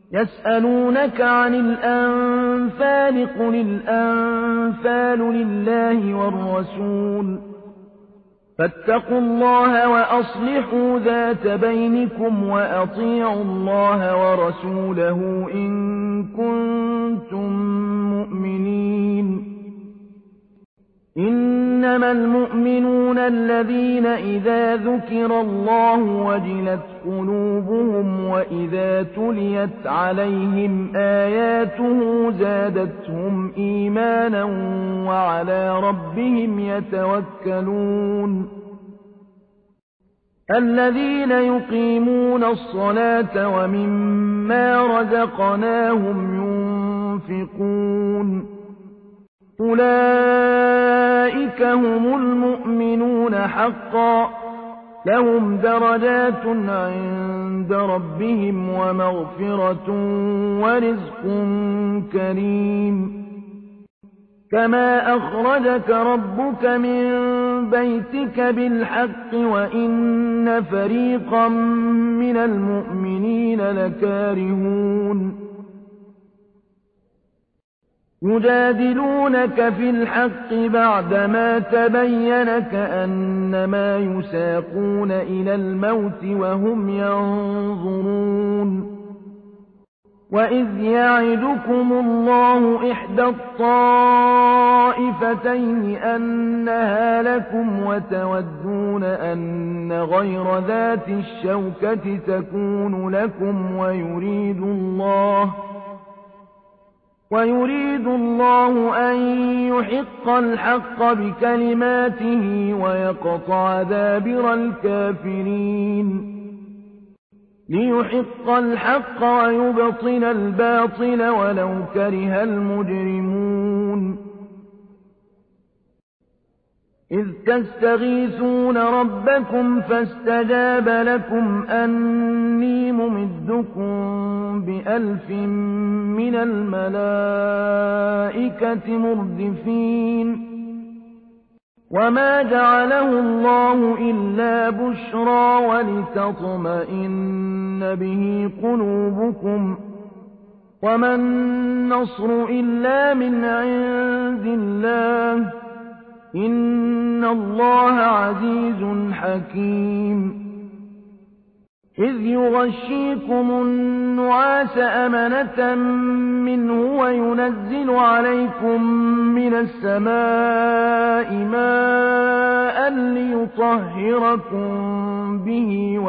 يسألونك عن الأنفال قل الأنفال لله والرسول فاتقوا الله وأصلحوا ذات بينكم وأطيعوا الله ورسوله إن كنتم مؤمنين إنما المؤمنون الذين إذا ذكر الله وجلت قلوبهم وإذا تليت عليهم آياته زادتهم إيمانا وعلى ربهم يتوكلون الذين يقيمون الصلاة ومما رزقناهم ينفقون أولئك هم المؤمنون حقا لهم درجات عند ربهم ومغفرة ورزق كريم كما أخرجك ربك من بيتك بالحق وإن فريقا من المؤمنين لكارهون يجادلونك في الحق بعدما تبين كأنما يساقون إلى الموت وهم ينظرون وإذ يعدكم الله إحدى الطائفتين أنها لكم وتودون أن غير ذات الشوكة تكون لكم ويريد الله أن يحق الحق بكلماته ويقطع دابر الكافرين ليحق الحق ويبطل الباطل ولو كره المجرمون إذ تستغيثون ربكم فاستجاب لكم أني ممدكم ب1000 من الملائكة مردفين وما جعله الله إلا بشرى ولتطمئن به قلوبكم وما النصر إلا من عند الله إن الله عزيز حكيم إذ يغشيكم النعاس أمنة منه وينزل عليكم من السماء ماء ليطهركم به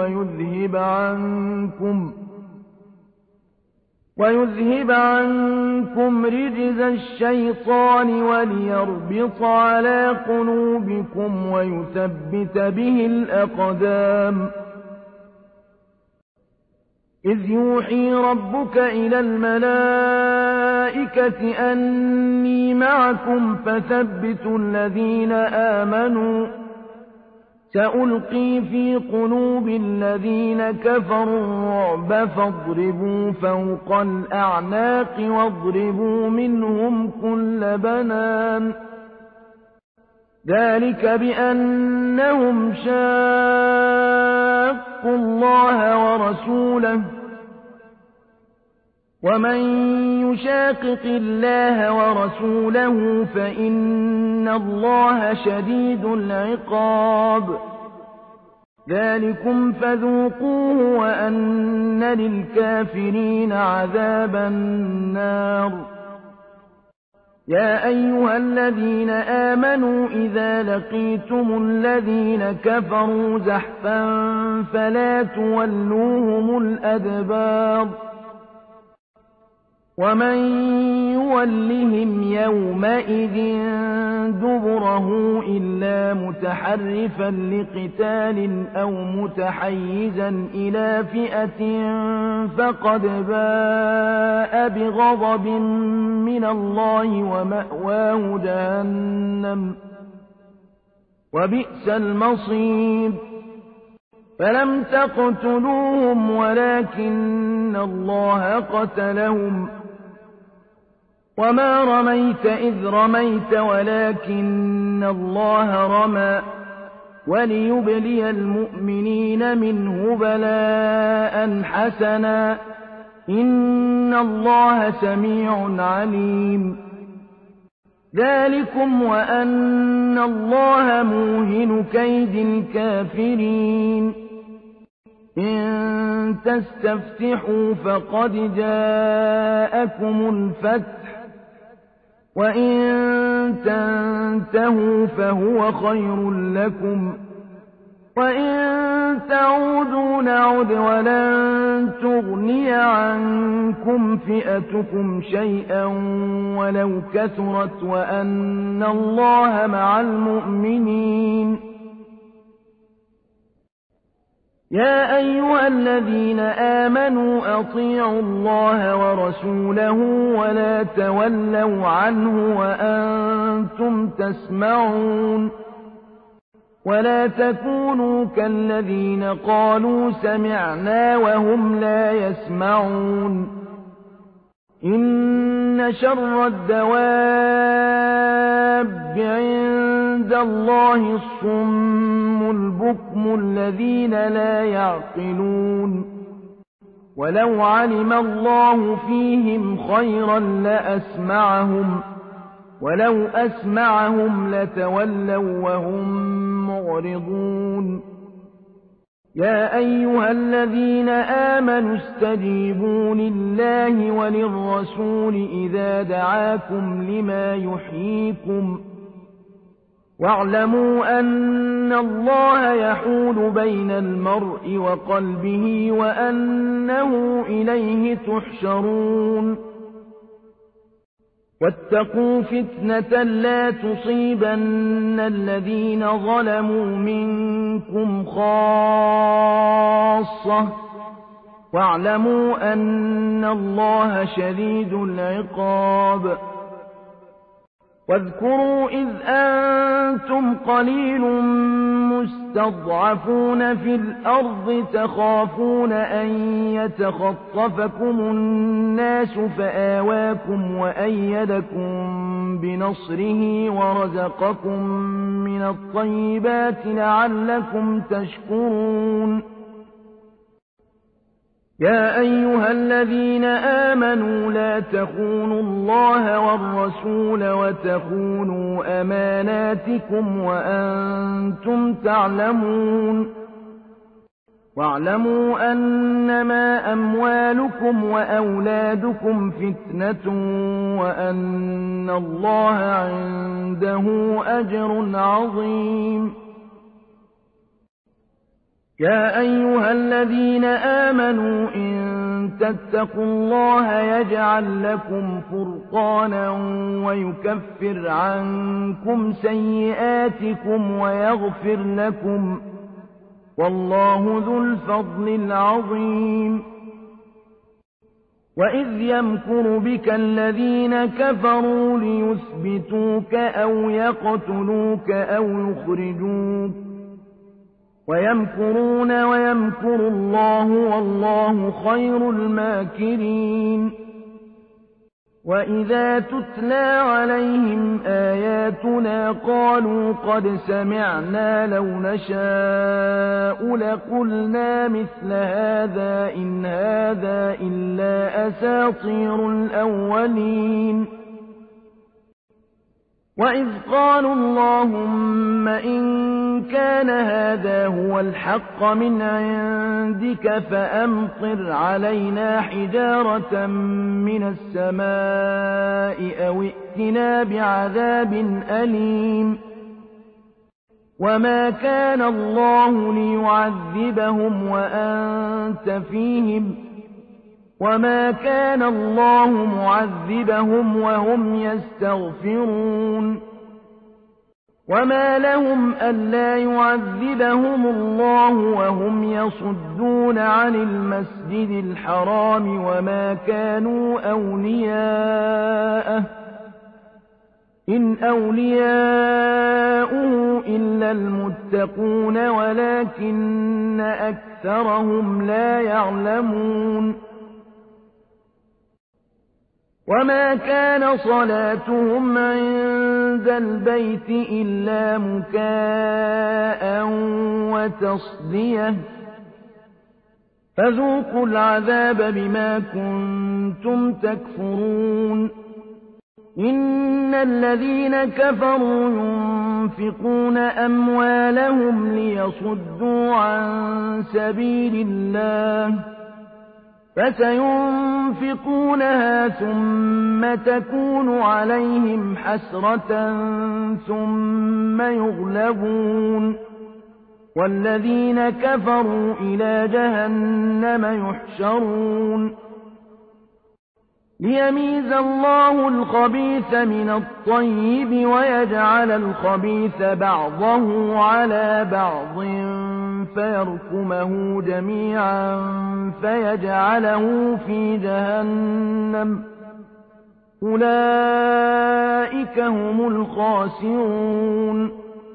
ويذهب عنكم رجز الشيطان وليربط على قلوبكم ويثبت به الأقدام إذ يوحي ربك إلى الملائكة أني معكم فثبتوا الذين آمنوا سألقي في قلوب الذين كفروا الرعب فاضربوا فوق الأعناق واضربوا منهم كل بنان ذلك بأنهم شاقوا الله ورسوله ومن يشاقق الله ورسوله فإن الله شديد العقاب ذلكم فذوقوه وأن للكافرين عذاب النار يا أيها الذين آمنوا إذا لقيتم الذين كفروا زحفا فلا تولوهم الأدبار ومن يولهم يومئذ دبره إلا متحرفا لقتال أو متحيزا إلى فئة فقد باء بغضب من الله ومأواه جهنم وبئس المصير فلم تقتلوهم ولكن الله قتلهم وما رميت إذ رميت ولكن الله رمى وليبلي المؤمنين منه بلاء حسنا إن الله سميع عليم ذلكم وأن الله موهن كيد الكافرين إن تستفتحوا فقد جاءكم الفتح وإن تنتهوا فهو خير لكم وإن تعودوا نعد ولن تغني عنكم فئتكم شيئا ولو كثرت وأن الله مع المؤمنين يا أيها الذين آمنوا أطيعوا الله ورسوله ولا تولوا عنه وأنتم تسمعون ولا تكونوا كالذين قالوا سمعنا وهم لا يسمعون إن شر الدواب عند الله الصم البكم الذين لا يعقلون ولو علم الله فيهم خيرا لأسمعهم ولو أسمعهم لتولوا وهم معرضون يا أيها الذين آمنوا استجيبوا لله وللرسول إذا دعاكم لما يحييكم واعلموا أن الله يحول بين المرء وقلبه وأنه إليه تحشرون واتقوا فتنة لا تصيبن الذين ظلموا منكم خاصة واعلموا أن الله شديد العقاب واذكروا إذ أنتم قليل مستضعفون في الأرض تخافون أن يتخطفكم الناس فآواكم وأيدكم بنصره ورزقكم من الطيبات لعلكم تشكرون يا أيها الذين آمنوا لا تخونوا الله والرسول وتخونوا أماناتكم وأنتم تعلمون واعلموا أنما أموالكم وأولادكم فتنة وأن الله عنده أجر عظيم يا أيها الذين آمنوا إن تتقوا الله يجعل لكم فرقانا ويكفر عنكم سيئاتكم ويغفر لكم والله ذو الفضل العظيم وإذ يمكر بك الذين كفروا ليثبتوك أو يقتلوك أو يخرجوك ويمكرون ويمكر الله والله خير الماكرين وإذا تتلى عليهم آياتنا قالوا قد سمعنا لو نشاء لقلنا مثل هذا إن هذا إلا أساطير الأولين وإذ قالوا اللهم إن كان هذا هو الحق من عندك فأمطر علينا حجارة من السماء أو ائتنا بعذاب أليم وما كان الله ليعذبهم وأنت فيهم وما كان الله معذبهم وهم يستغفرون وما لهم ألا يعذبهم الله وهم يصدون عن المسجد الحرام وما كانوا أولياءه إن أولياؤه إلا المتقون ولكن أكثرهم لا يعلمون وما كان صلاتهم عند البيت إلا مكاء وتصدية فذوقوا العذاب بما كنتم تكفرون إن الذين كفروا ينفقون أموالهم ليصدوا عن سبيل الله فسينفقونها ثم تكون عليهم حسرة ثم يغلبون والذين كفروا إلى جهنم يحشرون ليميز الله الخبيث من الطيب ويجعل الخبيث بعضه على بعض فيركمه جميعا فيجعله في جهنم أولئك هم الخاسرون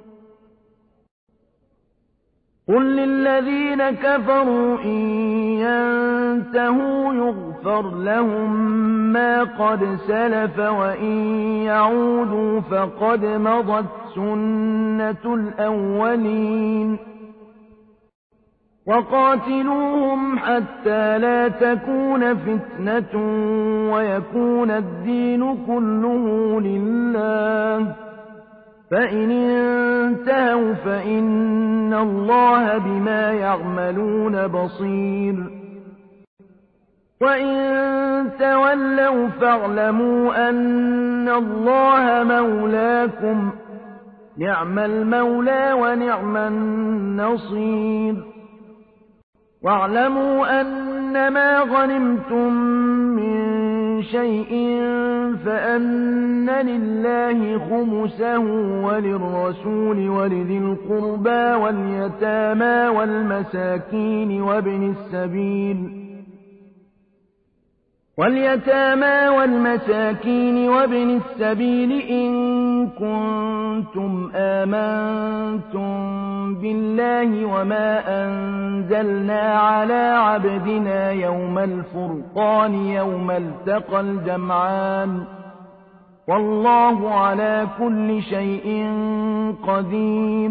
قل للذين كفروا إن ينتهوا يغفر لهم ما قد سلف وإن يعودوا فقد مضت سنة الأولين وقاتلوهم حتى لا تكون فتنة ويكون الدين كله لله فإن انتهوا فإن الله بما يعملون بصير وإن تولوا فاعلموا أن الله مولاكم نعم المولى ونعم النصير واعلموا أنما غنمتم من شيء فأن لله خمسه وللرسول ولذي القربى واليتامى والمساكين وابن السبيل إن كنتم آمنتم بالله وما أنزلنا على عبدنا يوم الفرقان يوم التقى الجمعان والله على كل شيء قدير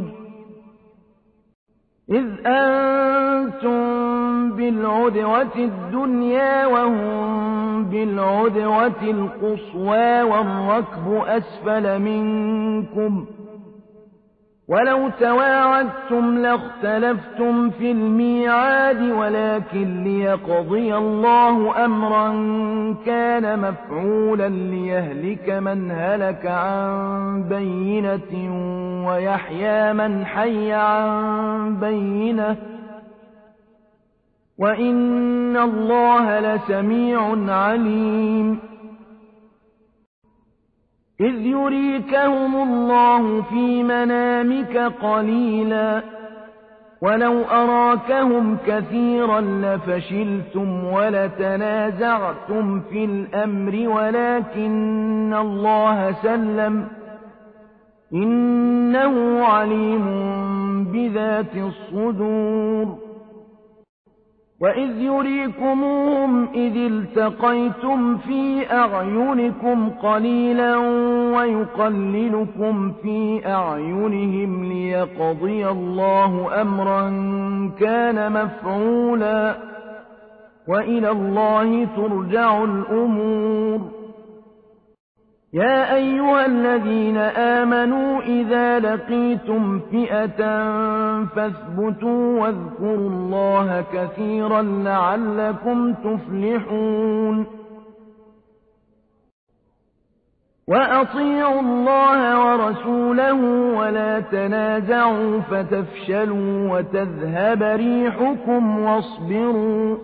إذ أنتم بالعدوة الدنيا وهم بالعدوة القصوى والركب أسفل منكم ولو تواعدتم لاختلفتم في الميعاد ولكن ليقضي الله أمرا كان مفعولا ليهلك من هلك عن بينة ويحيى من حي عن بينة وإن الله لسميع عليم إذ يريكهم الله في منامك قليلا ولو أراكهم كثيرا لفشلتم ولتنازعتم في الأمر ولكن الله سلم إنه عليم بذات الصدور وإذ يريكموهم إذ التقيتم في أعينكم قليلا ويقللكم في أعينهم ليقضي الله أمرا كان مفعولا وإلى الله ترجع الأمور يا أيها الذين آمنوا إذا لقيتم فئة فاثبتوا واذكروا الله كثيرا لعلكم تفلحون وأطيعوا الله ورسوله ولا تنازعوا فتفشلوا وتذهب ريحكم واصبروا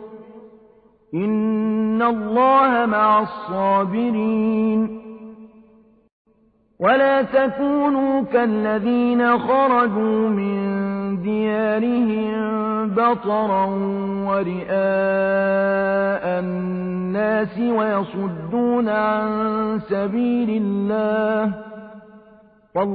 إن الله مع الصابرين ولا تكونوا كالذين خرجوا من ديارهم بطرا ورئاء الناس ويصدون عن سبيل الله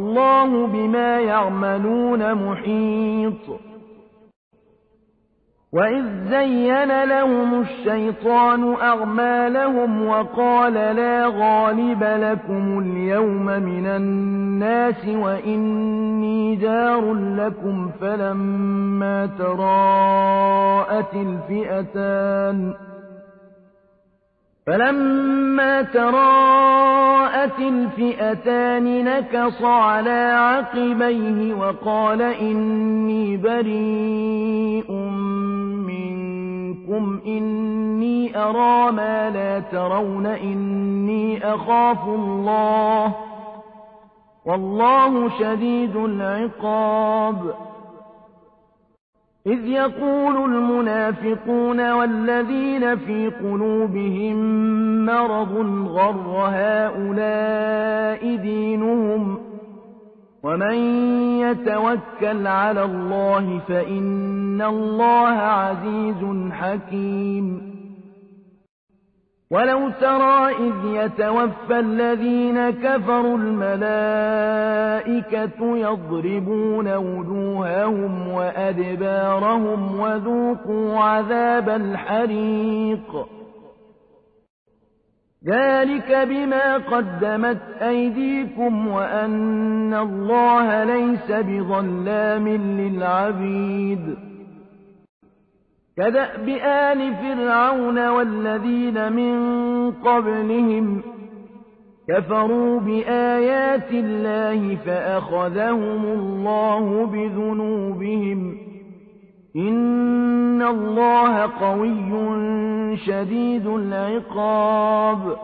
والله بما يعملون محيط وإذ زين لهم الشيطان أعمالهم وقال لا غالب لكم اليوم من الناس وإني جار لكم فلما تراءت الفئتان نكص على عقبيه وقال إني بريء منكم إني أرى ما لا ترون إني أخاف الله والله شديد العقاب إذ يقول المنافقون والذين في قلوبهم مرض غر هؤلاء دينهم ومن يتوكل على الله فإن الله عزيز حكيم ولو ترى إذ يتوفى الذين كفروا الملائكة يضربون وجوههم وأدبارهم وذوقوا عذاب الحريق ذلك بما قدمت أيديكم وأن الله ليس بظلام للعبيد كدأب آل فرعون والذين من قبلهم كفروا بآيات الله فأخذهم الله بذنوبهم إن الله قوي شديد العقاب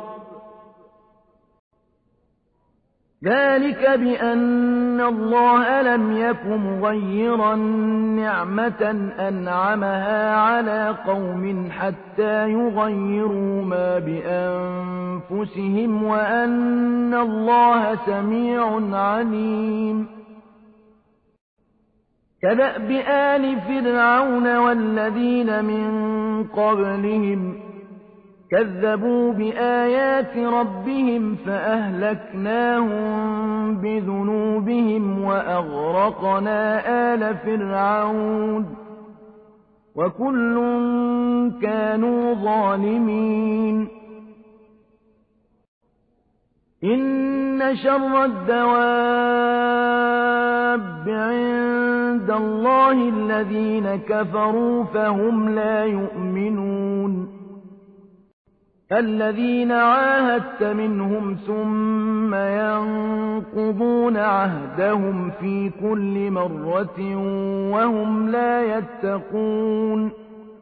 ذلك بأن الله لم يك مغيرا نعمة أنعمها على قوم حتى يغيروا ما بأنفسهم وأن الله سميع عليم كدأب آل فرعون والذين من قبلهم كذبوا بآيات ربهم فأهلكناهم بذنوبهم وأغرقنا آل فرعون وكل كانوا ظالمين إن شر الدواب عند الله الذين كفروا فهم لا يؤمنون الذين عاهدت منهم ثم ينقضون عهدهم في كل مرة وهم لا يتقون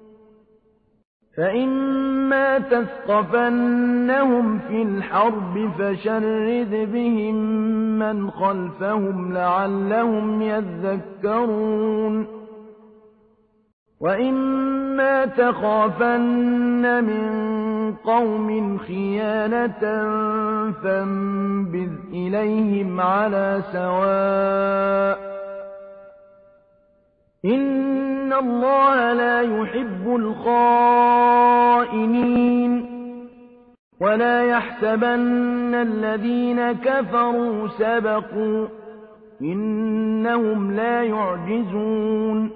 فإما تثقفنهم في الحرب فشرد بهم من خلفهم لعلهم يذكرون وإما تخافن من قوم خيانة فانبذ إليهم على سواء إن الله لا يحب الخائنين ولا يحسبن الذين كفروا سبقوا إنهم لا يعجزون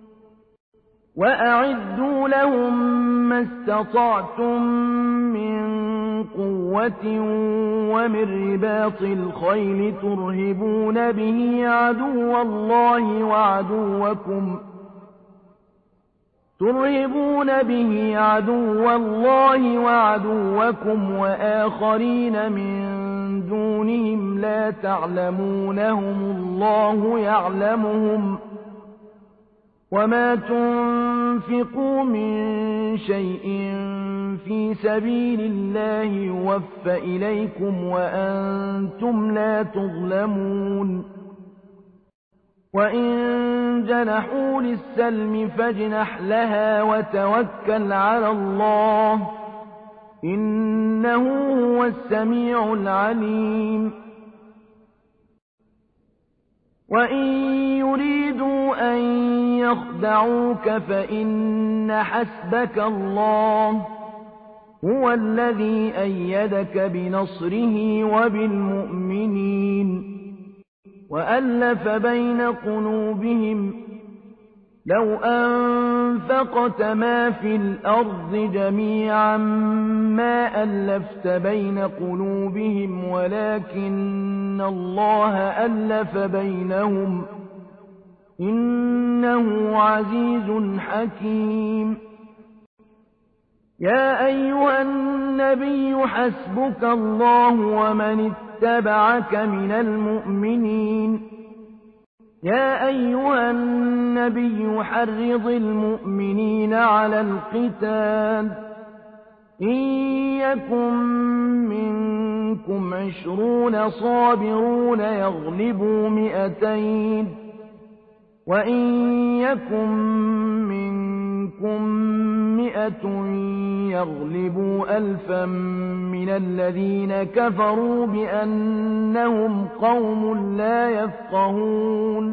وأعدوا لهم ما استطعتم من قوة ومن رباط الخيل ترهبون به عدو الله وعدوكم وآخرين من دونهم لا تعلمونهم الله يعلمهم وما تنفقوا من شيء في سبيل الله يوفى إليكم وأنتم لا تظلمون وإن جنحوا للسلم فاجنح لها وتوكل على الله إنه هو السميع العليم وإن يريدوا أن يخدعوك فإن حسبك الله هو الذي أيدك بنصره وبالمؤمنين وألف بين قلوبهم لو أنفقت ما في الأرض جميعا ما ألفت بين قلوبهم ولكن الله ألف بينهم إنه عزيز حكيم. يا أيها النبي حسبك الله ومن اتبعك من المؤمنين. يا أيها النبي حرض المؤمنين على القتال إن يكن منكم 20 صابرون يغلبوا 200 وإن يكن منكم 100 يغلبوا 1000 من الذين كفروا بأنهم قوم لا يفقهون.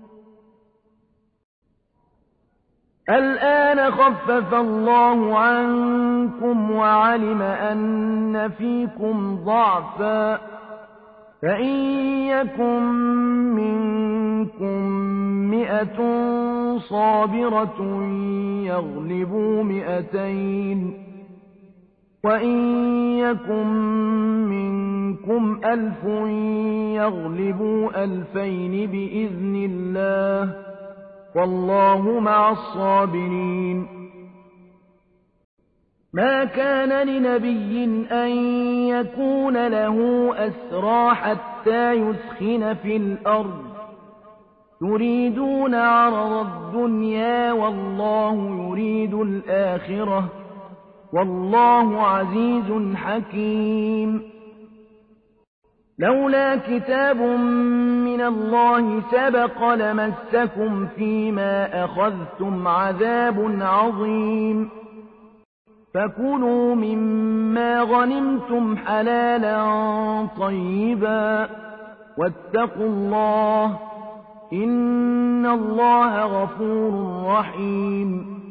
الآن خفف الله عنكم وعلم أن فيكم ضعفا فإن يكن منكم 100 صابرة يغلبوا 200 وإن يكن منكم 1000 يغلبوا 2000 بإذن الله والله مع الصابرين. ما كان لنبي أن يكون له أسرى حتى يثخن في الأرض تريدون عرض الدنيا والله يريد الآخرة والله عزيز حكيم. لولا كتاب من الله سبق لمسكم فيما أخذتم عذاب عظيم. فكلوا مما غنمتم حلالا طيبا واتقوا الله إن الله غفور رحيم.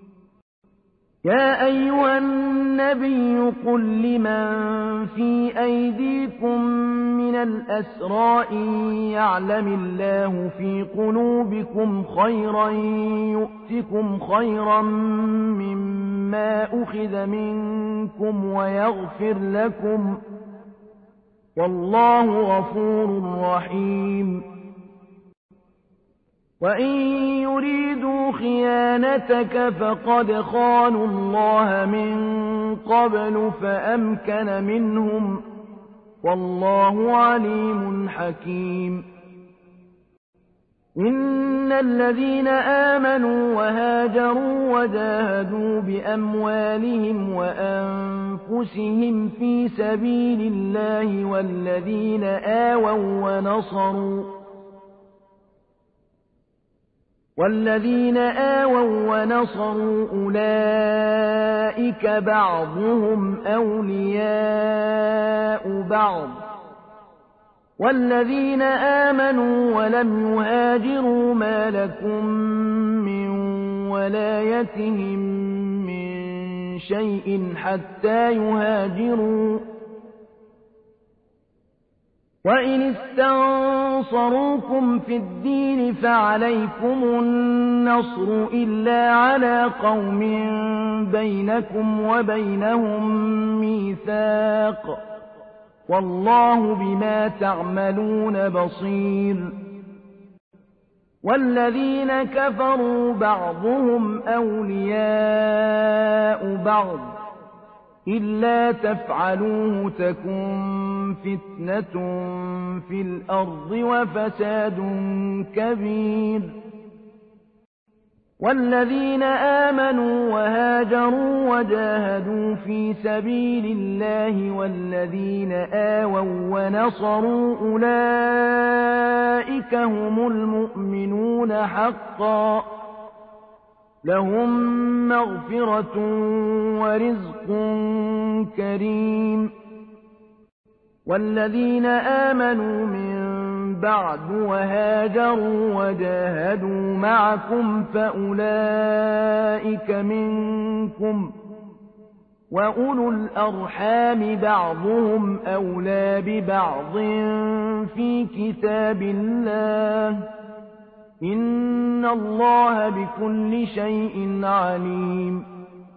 يا أيها النبي قل لمن في أيديكم من الأسرى إن يعلم الله في قلوبكم خيرا يؤتكم خيرا مما أخذ منكم ويغفر لكم والله غفور رحيم. وإن يريدوا خيانتك فقد خانوا الله من قبل فأمكن منهم والله عليم حكيم. إن الذين آمنوا وهاجروا وجاهدوا بأموالهم وأنفسهم في سبيل الله والذين آووا ونصروا أولئك بعضهم أولياء بعض والذين آمنوا ولم يهاجروا ما لكم من ولايتهم من شيء حتى يهاجروا وإن استنصروكم في الدين فعليكم النصر إلا على قوم بينكم وبينهم ميثاق والله بما تعملون بصير. والذين كفروا بعضهم أولياء بعض إلا تفعلوه تكن فتنة في الأرض وفساد كبير. والذين آمنوا وهاجروا وجاهدوا في سبيل الله والذين آووا ونصروا أولئك هم المؤمنون حقا لهم مغفرة ورزق كريم. والذين آمنوا من بعد وهاجروا وجاهدوا معكم فأولئك منكم وأولو الأرحام بعضهم أولى ببعض في كتاب الله إِنَّ اللَّهَ بِكُلِّ شَيْءٍ عَلِيمٌ